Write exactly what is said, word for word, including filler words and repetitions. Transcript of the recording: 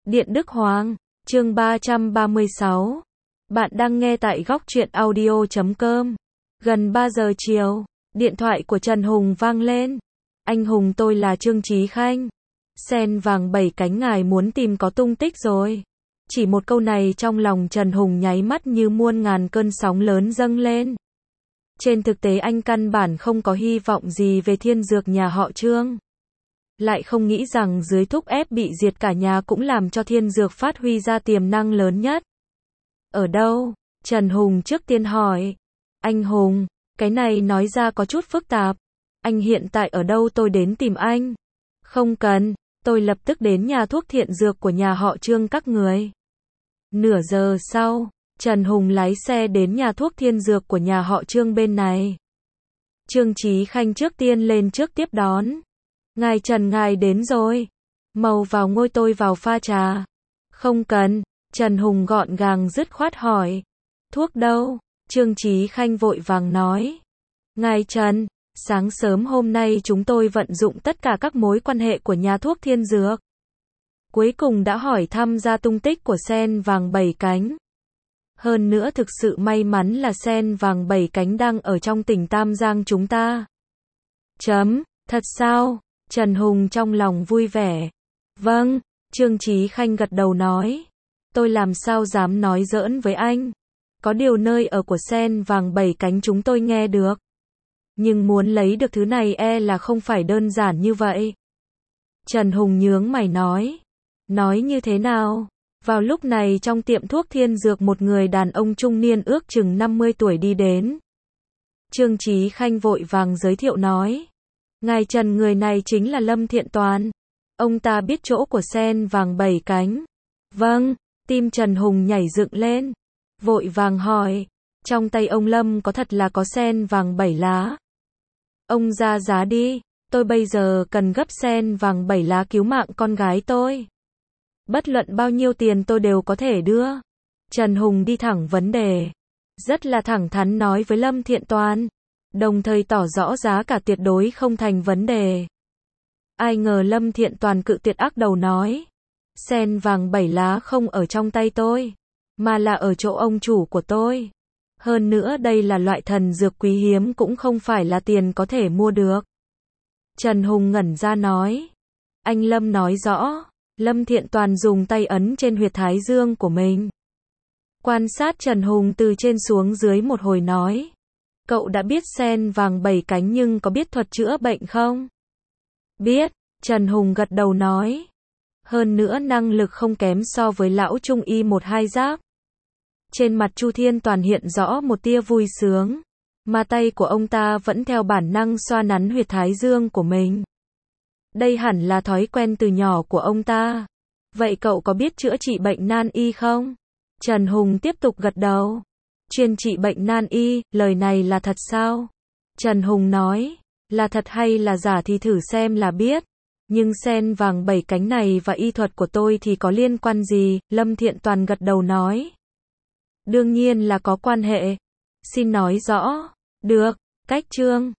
Điện Đức Hoàng, chương ba trăm ba mươi sáu. Bạn đang nghe tại góc truyện audio chấm com. Gần ba giờ chiều, điện thoại của Trần Hùng vang lên. Anh Hùng, tôi là Trương Chí Khanh. Sen vàng bảy cánh ngài muốn tìm có tung tích rồi. Chỉ một câu này trong lòng Trần Hùng nháy mắt như muôn ngàn cơn sóng lớn dâng lên. Trên thực tế anh căn bản không có hy vọng gì về thiên dược nhà họ Trương. Lại không nghĩ rằng dưới thúc ép bị diệt cả nhà cũng làm cho thiên dược phát huy ra tiềm năng lớn nhất. Ở đâu? Trần Hùng trước tiên hỏi. Anh Hùng, cái này nói ra có chút phức tạp. Anh hiện tại ở đâu tôi đến tìm anh? Không cần, tôi lập tức đến nhà thuốc thiện dược của nhà họ Trương các người. Nửa giờ sau, Trần Hùng lái xe đến nhà thuốc thiên dược của nhà họ Trương bên này. Trương Chí Khanh trước tiên lên trước tiếp đón. Ngài Trần, ngài đến rồi. Mau vào ngồi, tôi vào pha trà. Không cần, Trần Hùng gọn gàng dứt khoát hỏi. Thuốc đâu? Trương Chí Khanh vội vàng nói. Ngài Trần, sáng sớm hôm nay chúng tôi vận dụng tất cả các mối quan hệ của nhà thuốc thiên dược. Cuối cùng đã hỏi thăm ra tung tích của sen vàng bảy cánh. Hơn nữa thực sự may mắn là sen vàng bảy cánh đang ở trong tỉnh Tam Giang chúng ta. Chấm, thật sao? Trần Hùng trong lòng vui vẻ. Vâng, Trương Chí Khanh gật đầu nói. Tôi làm sao dám nói giỡn với anh. Có điều nơi ở của sen vàng bảy cánh chúng tôi nghe được. Nhưng muốn lấy được thứ này e là không phải đơn giản như vậy. Trần Hùng nhướng mày nói. Nói như thế nào? Vào lúc này trong tiệm thuốc thiên dược một người đàn ông trung niên ước chừng năm mươi tuổi đi đến. Trương Chí Khanh vội vàng giới thiệu nói. Ngài Trần, người này chính là Lâm Thiện Toàn. Ông ta biết chỗ của sen vàng bảy cánh. Vâng, tim Trần Hùng nhảy dựng lên. Vội vàng hỏi. Trong tay ông Lâm có thật là có sen vàng bảy lá? Ông ra giá đi. Tôi bây giờ cần gấp sen vàng bảy lá cứu mạng con gái tôi. Bất luận bao nhiêu tiền tôi đều có thể đưa. Trần Hùng đi thẳng vấn đề. Rất là thẳng thắn nói với Lâm Thiện Toàn. Đồng thời tỏ rõ giá cả tuyệt đối không thành vấn đề. Ai ngờ Lâm Thiện Toàn cự tuyệt ác đầu nói. Sen vàng bảy lá không ở trong tay tôi, mà là ở chỗ ông chủ của tôi. Hơn nữa đây là loại thần dược quý hiếm cũng không phải là tiền có thể mua được. Trần Hùng ngẩn ra nói. Anh Lâm nói rõ. Lâm Thiện Toàn dùng tay ấn trên huyệt thái dương của mình. Quan sát Trần Hùng từ trên xuống dưới một hồi nói. Cậu đã biết sen vàng bảy cánh nhưng có biết thuật chữa bệnh không? Biết, Trần Hùng gật đầu nói. Hơn nữa năng lực không kém so với lão trung y một hai giáp. Trên mặt Chu Thiên Toàn hiện rõ một tia vui sướng. Mà tay của ông ta vẫn theo bản năng xoa nắn huyệt thái dương của mình. Đây hẳn là thói quen từ nhỏ của ông ta. Vậy cậu có biết chữa trị bệnh nan y không? Trần Hùng tiếp tục gật đầu. Chuyên trị bệnh nan y, lời này là thật sao? Trần Hùng nói. Là thật hay là giả thì thử xem là biết. Nhưng sen vàng bảy cánh này và y thuật của tôi thì có liên quan gì? Lâm Thiện Toàn gật đầu nói. Đương nhiên là có quan hệ. Xin nói rõ. Được, cách Trương